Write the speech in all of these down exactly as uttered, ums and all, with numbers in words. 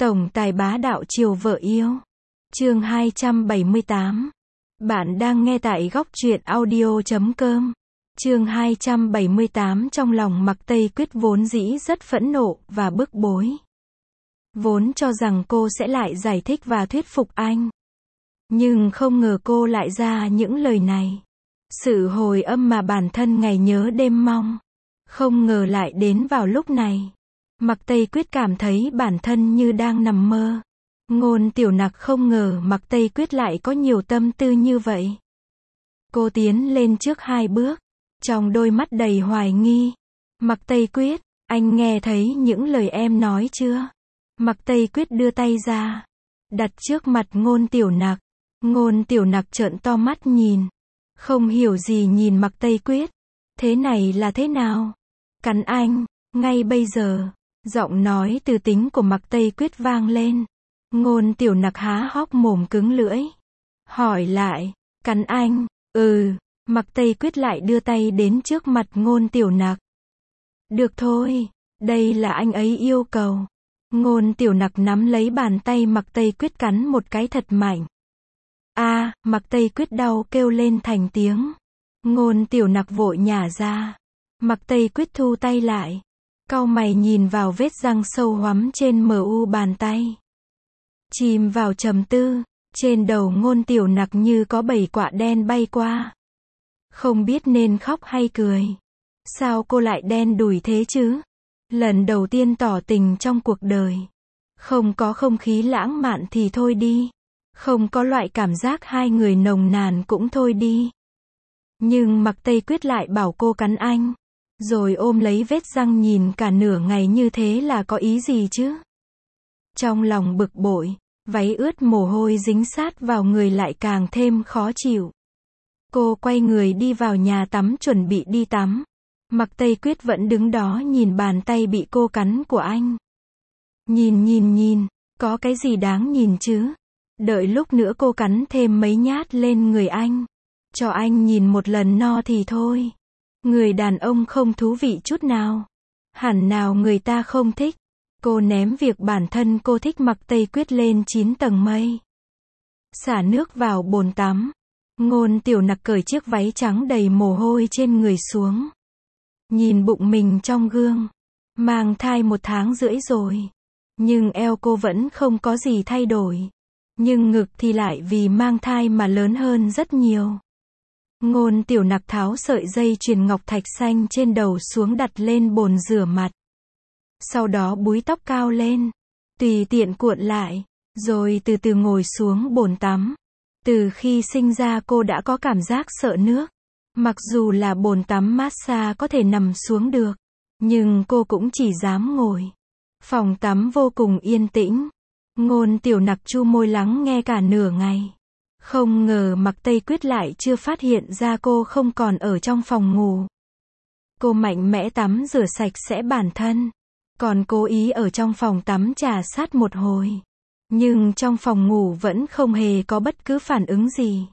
Tổng tài bá đạo chiều vợ yêu. Chương hai trăm bảy mươi tám. Bạn đang nghe tại góc truyện audio chấm com. Chương hai trăm bảy mươi tám. Trong lòng Mạc Tây Quyết vốn dĩ rất phẫn nộ và bức bối. Vốn cho rằng cô sẽ lại giải thích và thuyết phục anh. Nhưng không ngờ cô lại ra những lời này. Sự hồi âm mà bản thân ngày nhớ đêm mong. Không ngờ lại đến vào lúc này. Mạc Tây Quyết cảm thấy bản thân như đang nằm mơ. Ngôn Tiểu Nặc không ngờ Mạc Tây Quyết lại có nhiều tâm tư như vậy. Cô tiến lên trước hai bước, trong đôi mắt đầy hoài nghi. Mạc Tây Quyết, anh nghe thấy những lời em nói chưa? Mạc Tây Quyết đưa tay ra, đặt trước mặt Ngôn Tiểu Nặc. Ngôn Tiểu Nặc trợn to mắt nhìn, không hiểu gì nhìn Mạc Tây Quyết. Thế này là thế nào? Cắn anh, ngay bây giờ. Giọng nói từ tính của Mạc Tây Quyết vang lên. Ngôn Tiểu Nặc há hốc mồm cứng lưỡi. Hỏi lại, cắn anh? Ừ. Mạc Tây Quyết lại đưa tay đến trước mặt Ngôn Tiểu Nặc. Được thôi, đây là anh ấy yêu cầu. Ngôn Tiểu Nặc nắm lấy bàn tay Mạc Tây Quyết cắn một cái thật mạnh. A, à, Mạc Tây Quyết đau kêu lên thành tiếng. Ngôn Tiểu Nặc vội nhả ra. Mạc Tây Quyết thu tay lại. Cau mày nhìn vào vết răng sâu hoắm trên mờ u bàn tay. Chìm vào trầm tư, trên đầu Ngôn Tiểu Nặc như có bảy quạ đen bay qua. Không biết nên khóc hay cười. Sao cô lại đen đủi thế chứ? Lần đầu tiên tỏ tình trong cuộc đời. Không có không khí lãng mạn thì thôi đi. Không có loại cảm giác hai người nồng nàn cũng thôi đi. Nhưng Mạc Tây Quyết lại bảo cô cắn anh. Rồi ôm lấy vết răng nhìn cả nửa ngày như thế là có ý gì chứ? Trong lòng bực bội, váy ướt mồ hôi dính sát vào người lại càng thêm khó chịu. Cô quay người đi vào nhà tắm chuẩn bị đi tắm. Mạc Tây Quyết vẫn đứng đó nhìn bàn tay bị cô cắn của anh. Nhìn nhìn nhìn, có cái gì đáng nhìn chứ? Đợi lúc nữa cô cắn thêm mấy nhát lên người anh. Cho anh nhìn một lần no thì thôi. Người đàn ông không thú vị chút nào. Hẳn nào người ta không thích. Cô ném việc bản thân cô thích Mạc Tây Quyết lên chín tầng mây. Xả nước vào bồn tắm. Ngôn Tiểu Nặc cởi chiếc váy trắng đầy mồ hôi trên người xuống. Nhìn bụng mình trong gương. Mang thai một tháng rưỡi rồi. Nhưng eo cô vẫn không có gì thay đổi. Nhưng ngực thì lại vì mang thai mà lớn hơn rất nhiều. Ngôn Tiểu Nặc tháo sợi dây chuyền ngọc thạch xanh trên đầu xuống đặt lên bồn rửa mặt. Sau đó búi tóc cao lên, tùy tiện cuộn lại, rồi từ từ ngồi xuống bồn tắm. Từ khi sinh ra cô đã có cảm giác sợ nước. Mặc dù là bồn tắm massage có thể nằm xuống được, nhưng cô cũng chỉ dám ngồi. Phòng tắm vô cùng yên tĩnh. Ngôn Tiểu Nặc chu môi lắng nghe cả nửa ngày. Không ngờ Mạc Tây Quyết lại chưa phát hiện ra cô không còn ở trong phòng ngủ. Cô mạnh mẽ tắm rửa sạch sẽ bản thân. Còn cố ý ở trong phòng tắm trà sát một hồi. Nhưng trong phòng ngủ vẫn không hề có bất cứ phản ứng gì.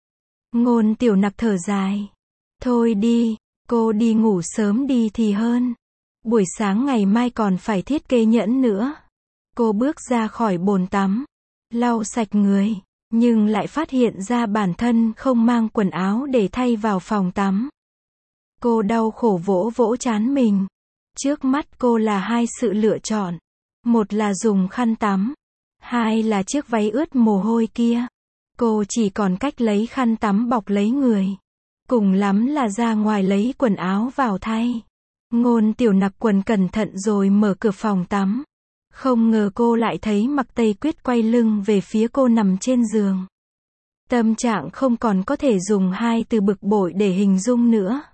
Ngôn Tiểu Nặc thở dài. Thôi đi, cô đi ngủ sớm đi thì hơn. Buổi sáng ngày mai còn phải thiết kế nhẫn nữa. Cô bước ra khỏi bồn tắm. Lau sạch người. Nhưng lại phát hiện ra bản thân không mang quần áo để thay vào phòng tắm. Cô đau khổ vỗ vỗ trán mình. Trước mắt cô là hai sự lựa chọn. Một là dùng khăn tắm. Hai là chiếc váy ướt mồ hôi kia. Cô chỉ còn cách lấy khăn tắm bọc lấy người. Cùng lắm là ra ngoài lấy quần áo vào thay. Ngôn Tiểu Nặc quần cẩn thận rồi mở cửa phòng tắm. Không ngờ cô lại thấy Mạc Tây Quyết quay lưng về phía cô nằm trên giường. Tâm trạng không còn có thể dùng hai từ bực bội để hình dung nữa.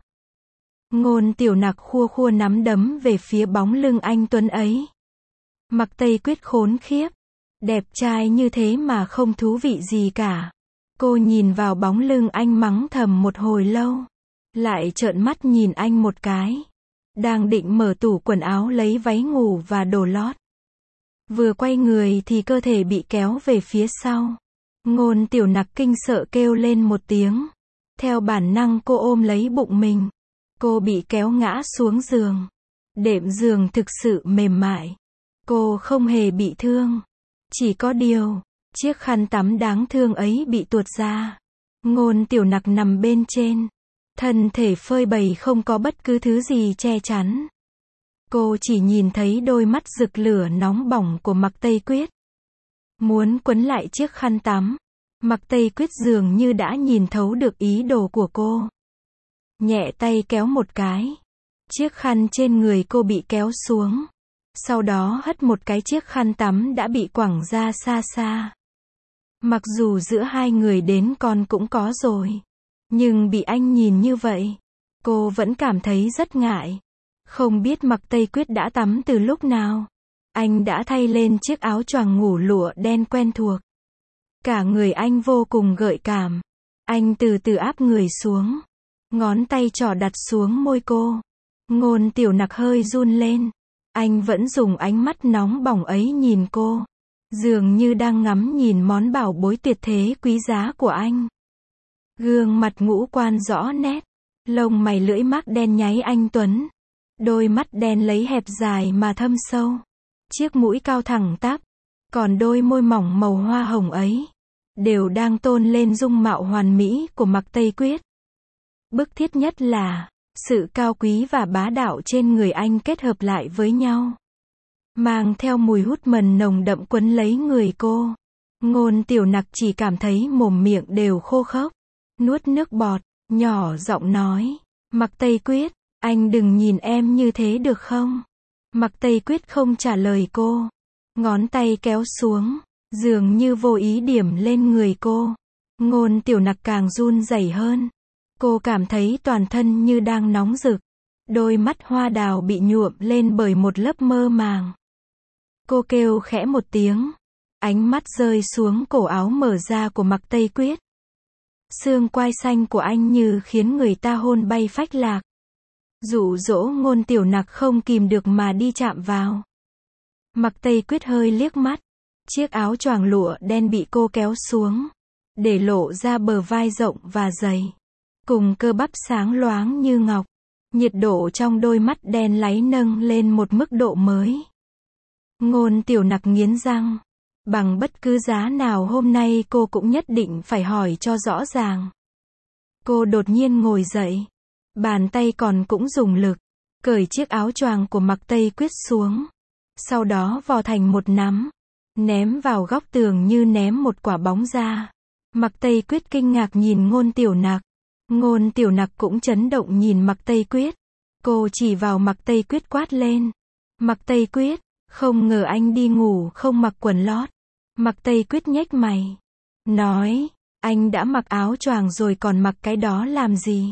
Ngôn Tiểu Nặc khua khua nắm đấm về phía bóng lưng anh tuấn ấy. Mạc Tây Quyết khốn khiếp. Đẹp trai như thế mà không thú vị gì cả. Cô nhìn vào bóng lưng anh mắng thầm một hồi lâu. Lại trợn mắt nhìn anh một cái. Đang định mở tủ quần áo lấy váy ngủ và đồ lót. Vừa quay người thì cơ thể bị kéo về phía sau. Ngôn Tiểu Nặc kinh sợ kêu lên một tiếng. Theo bản năng cô ôm lấy bụng mình. Cô bị kéo ngã xuống giường. Đệm giường thực sự mềm mại. Cô không hề bị thương. Chỉ có điều, chiếc khăn tắm đáng thương ấy bị tuột ra. Ngôn Tiểu Nặc nằm bên trên. Thân thể phơi bày không có bất cứ thứ gì che chắn. Cô chỉ nhìn thấy đôi mắt rực lửa nóng bỏng của Mạc Tây Quyết. Muốn quấn lại chiếc khăn tắm. Mạc Tây Quyết dường như đã nhìn thấu được ý đồ của cô. Nhẹ tay kéo một cái. Chiếc khăn trên người cô bị kéo xuống. Sau đó hất một cái chiếc khăn tắm đã bị quẳng ra xa xa. Mặc dù giữa hai người đến con cũng có rồi. Nhưng bị anh nhìn như vậy, cô vẫn cảm thấy rất ngại. Không biết Mạc Tây Quyết đã tắm từ lúc nào. Anh đã thay lên chiếc áo choàng ngủ lụa đen quen thuộc. Cả người anh vô cùng gợi cảm. Anh từ từ áp người xuống. Ngón tay trỏ đặt xuống môi cô. Ngôn Tiểu Nặc hơi run lên. Anh vẫn dùng ánh mắt nóng bỏng ấy nhìn cô. Dường như đang ngắm nhìn món bảo bối tuyệt thế quý giá của anh. Gương mặt ngũ quan rõ nét. Lông mày lưỡi mác đen nháy anh tuấn. Đôi mắt đen lấy hẹp dài mà thâm sâu. Chiếc mũi cao thẳng tắp. Còn đôi môi mỏng màu hoa hồng ấy đều đang tôn lên dung mạo hoàn mỹ của Mạc Tây Quyết. Bức thiết nhất là sự cao quý và bá đạo trên người anh kết hợp lại với nhau. Mang theo mùi hút mần nồng đậm quấn lấy người cô. Ngôn Tiểu Nặc chỉ cảm thấy mồm miệng đều khô khốc. Nuốt nước bọt, nhỏ giọng nói. Mạc Tây Quyết, anh đừng nhìn em như thế được không? Mạc Tây Quyết không trả lời cô. Ngón tay kéo xuống, dường như vô ý điểm lên người cô. Ngôn Tiểu Nặc càng run rẩy hơn. Cô cảm thấy toàn thân như đang nóng rực. Đôi mắt hoa đào bị nhuộm lên bởi một lớp mơ màng. Cô kêu khẽ một tiếng. Ánh mắt rơi xuống cổ áo mở ra của Mạc Tây Quyết. Xương quai xanh của anh như khiến người ta hôn bay phách lạc. Dụ dỗ Ngôn Tiểu Nặc không kìm được mà đi chạm vào. Mạc Tây Quyết hơi liếc mắt. Chiếc áo choàng lụa đen bị cô kéo xuống. Để lộ ra bờ vai rộng và dày. Cùng cơ bắp sáng loáng như ngọc. Nhiệt độ trong đôi mắt đen láy nâng lên một mức độ mới. Ngôn Tiểu Nặc nghiến răng. Bằng bất cứ giá nào hôm nay cô cũng nhất định phải hỏi cho rõ ràng. Cô đột nhiên ngồi dậy. Bàn tay còn cũng dùng lực. Cởi chiếc áo choàng của Mạc Tây Quyết xuống. Sau đó vò thành một nắm. Ném vào góc tường như ném một quả bóng ra. Mạc Tây Quyết kinh ngạc nhìn Ngôn Tiểu Nặc. Ngôn Tiểu Nặc cũng chấn động nhìn Mạc Tây Quyết. Cô chỉ vào Mạc Tây Quyết quát lên. Mạc Tây Quyết, không ngờ anh đi ngủ không mặc quần lót. Mạc Tây Quyết nhếch mày. Nói, anh đã mặc áo choàng rồi còn mặc cái đó làm gì?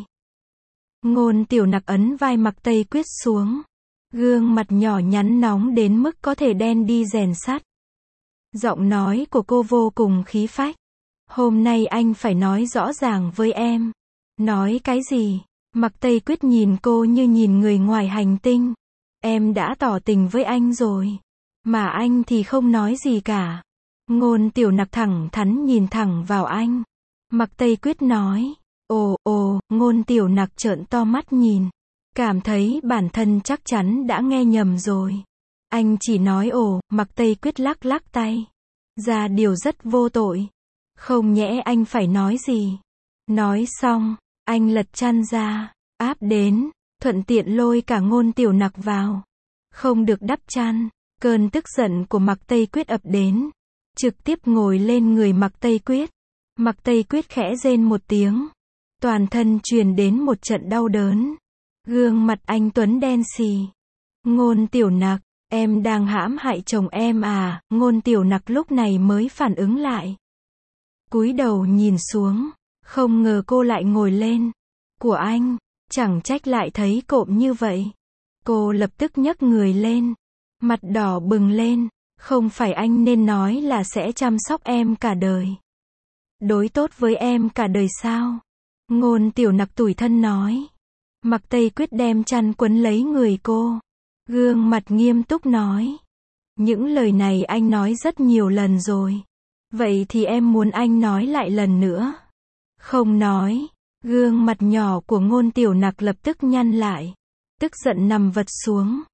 Ngôn Tiểu Nặc ấn vai Mạc Tây Quyết xuống. Gương mặt nhỏ nhắn nóng đến mức có thể đen đi rèn sắt. Giọng nói của cô vô cùng khí phách. Hôm nay anh phải nói rõ ràng với em. Nói cái gì? Mạc Tây Quyết nhìn cô như nhìn người ngoài hành tinh. Em đã tỏ tình với anh rồi. Mà anh thì không nói gì cả. Ngôn Tiểu Nặc thẳng thắn nhìn thẳng vào anh. Mạc Tây Quyết nói. Ồ, ồ, Ngôn Tiểu Nặc trợn to mắt nhìn. Cảm thấy bản thân chắc chắn đã nghe nhầm rồi. Anh chỉ nói ồ, Mạc Tây Quyết lắc lắc tay. Ra điều rất vô tội. Không nhẽ anh phải nói gì. Nói xong, anh lật chăn ra, áp đến, thuận tiện lôi cả Ngôn Tiểu Nặc vào. Không được đắp chăn, cơn tức giận của Mạc Tây Quyết ập đến. Trực tiếp ngồi lên người Mạc Tây Quyết. Mạc Tây Quyết khẽ rên một tiếng. Toàn thân truyền đến một trận đau đớn. Gương mặt anh tuấn đen xì. Ngôn Tiểu Nặc, em đang hãm hại chồng em à? Ngôn Tiểu Nặc lúc này mới phản ứng lại. Cúi đầu nhìn xuống, không ngờ cô lại ngồi lên. Của anh, chẳng trách lại thấy cộm như vậy. Cô lập tức nhấc người lên. Mặt đỏ bừng lên. Không phải anh nên nói là sẽ chăm sóc em cả đời. Đối tốt với em cả đời sao? Ngôn Tiểu Nặc tủi thân nói. Mạc Tây Quyết đem chăn quấn lấy người cô. Gương mặt nghiêm túc nói. Những lời này anh nói rất nhiều lần rồi. Vậy thì em muốn anh nói lại lần nữa. Không nói. Gương mặt nhỏ của Ngôn Tiểu Nặc lập tức nhăn lại. Tức giận nằm vật xuống.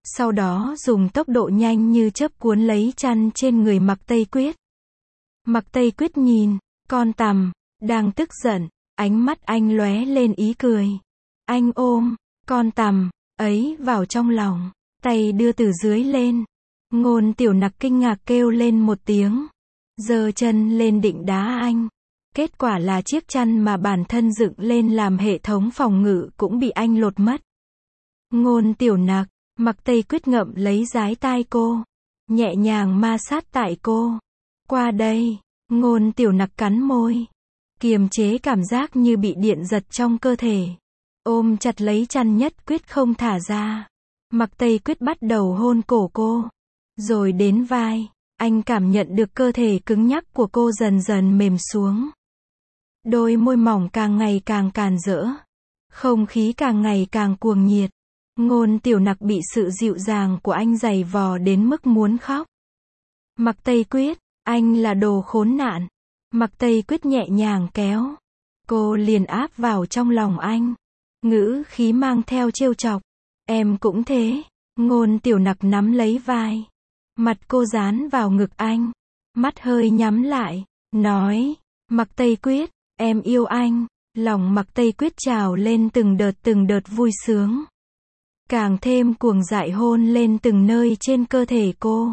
Sau đó dùng tốc độ nhanh như chớp cuốn lấy chăn trên người Mạc Tây Quyết. Mạc Tây Quyết nhìn, con tằm, đang tức giận, ánh mắt anh lóe lên ý cười. Anh ôm, con tằm, ấy vào trong lòng, tay đưa từ dưới lên. Ngôn Tiểu Nặc kinh ngạc kêu lên một tiếng, giơ chân lên định đá anh. Kết quả là chiếc chăn mà bản thân dựng lên làm hệ thống phòng ngự cũng bị anh lột mất. Ngôn Tiểu Nặc, Mạc Tây Quyết ngậm lấy dái tai cô, nhẹ nhàng ma sát tại cô. Qua đây, Ngôn Tiểu Nặc cắn môi, kiềm chế cảm giác như bị điện giật trong cơ thể. Ôm chặt lấy chăn nhất quyết không thả ra. Mạc Tây Quyết bắt đầu hôn cổ cô, rồi đến vai. Anh cảm nhận được cơ thể cứng nhắc của cô dần dần mềm xuống. Đôi môi mỏng càng ngày càng càn rỡ. Không khí càng ngày càng cuồng nhiệt. Ngôn Tiểu Nặc bị sự dịu dàng của anh giày vò đến mức muốn khóc. Mạc Tây Quyết, anh là đồ khốn nạn. Mạc Tây Quyết nhẹ nhàng kéo. Cô liền áp vào trong lòng anh. Ngữ khí mang theo trêu chọc. Em cũng thế. Ngôn Tiểu Nặc nắm lấy vai. Mặt cô dán vào ngực anh. Mắt hơi nhắm lại. Nói. Mạc Tây Quyết, em yêu anh. Lòng Mạc Tây Quyết trào lên từng đợt từng đợt vui sướng. Càng thêm cuồng dại hôn lên từng nơi trên cơ thể cô.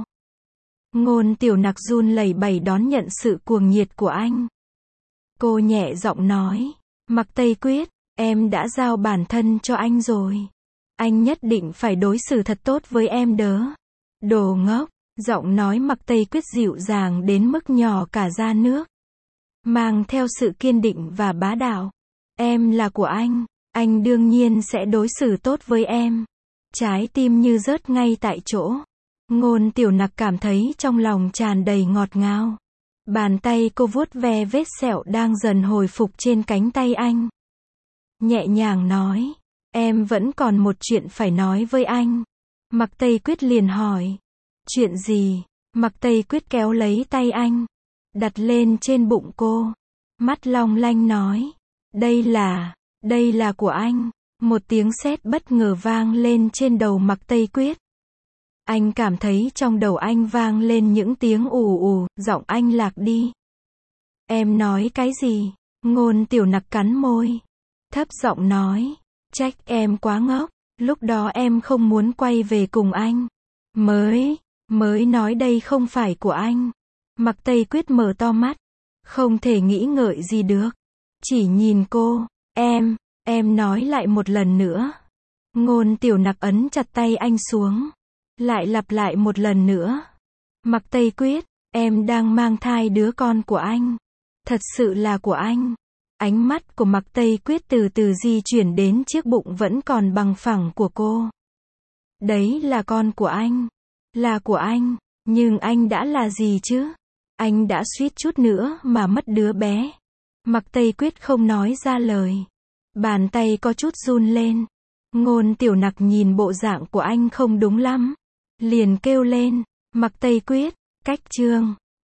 Ngôn Tiểu Nặc run lẩy bẩy đón nhận sự cuồng nhiệt của anh. Cô nhẹ giọng nói. Mạc Tây Quyết, em đã giao bản thân cho anh rồi. Anh nhất định phải đối xử thật tốt với em đớ. Đồ ngốc. Giọng nói Mạc Tây Quyết dịu dàng đến mức nhỏ cả ra nước. Mang theo sự kiên định và bá đạo. Em là của anh. Anh đương nhiên sẽ đối xử tốt với em. Trái tim như rớt ngay tại chỗ. Ngôn Tiểu Nặc cảm thấy trong lòng tràn đầy ngọt ngào. Bàn tay cô vuốt ve vết sẹo đang dần hồi phục trên cánh tay anh. Nhẹ nhàng nói. Em vẫn còn một chuyện phải nói với anh. Mạc Tây Quyết liền hỏi. Chuyện gì? Mạc Tây Quyết kéo lấy tay anh. Đặt lên trên bụng cô. Mắt long lanh nói. Đây là, đây là của anh. Một tiếng sét bất ngờ vang lên trên đầu Mạc Tây Quyết. Anh cảm thấy trong đầu anh vang lên những tiếng ù ù, giọng anh lạc đi. Em nói cái gì? Ngôn Tiểu Nặc cắn môi. Thấp giọng nói. Trách em quá ngốc. Lúc đó em không muốn quay về cùng anh. Mới, mới nói đây không phải của anh. Mạc Tây Quyết mở to mắt. Không thể nghĩ ngợi gì được. Chỉ nhìn cô. Em, em nói lại một lần nữa. Ngôn Tiểu Nặc ấn chặt tay anh xuống. Lại lặp lại một lần nữa. Mạc Tây Quyết, em đang mang thai đứa con của anh. Thật sự là của anh. Ánh mắt của Mạc Tây Quyết từ từ di chuyển đến chiếc bụng vẫn còn bằng phẳng của cô. Đấy là con của anh. Là của anh. Nhưng anh đã là gì chứ? Anh đã suýt chút nữa mà mất đứa bé. Mạc Tây Quyết không nói ra lời. Bàn tay có chút run lên. Ngôn Tiểu Nặc nhìn bộ dạng của anh không đúng lắm. Liền kêu lên. Mạc Tây Quyết, cách chương.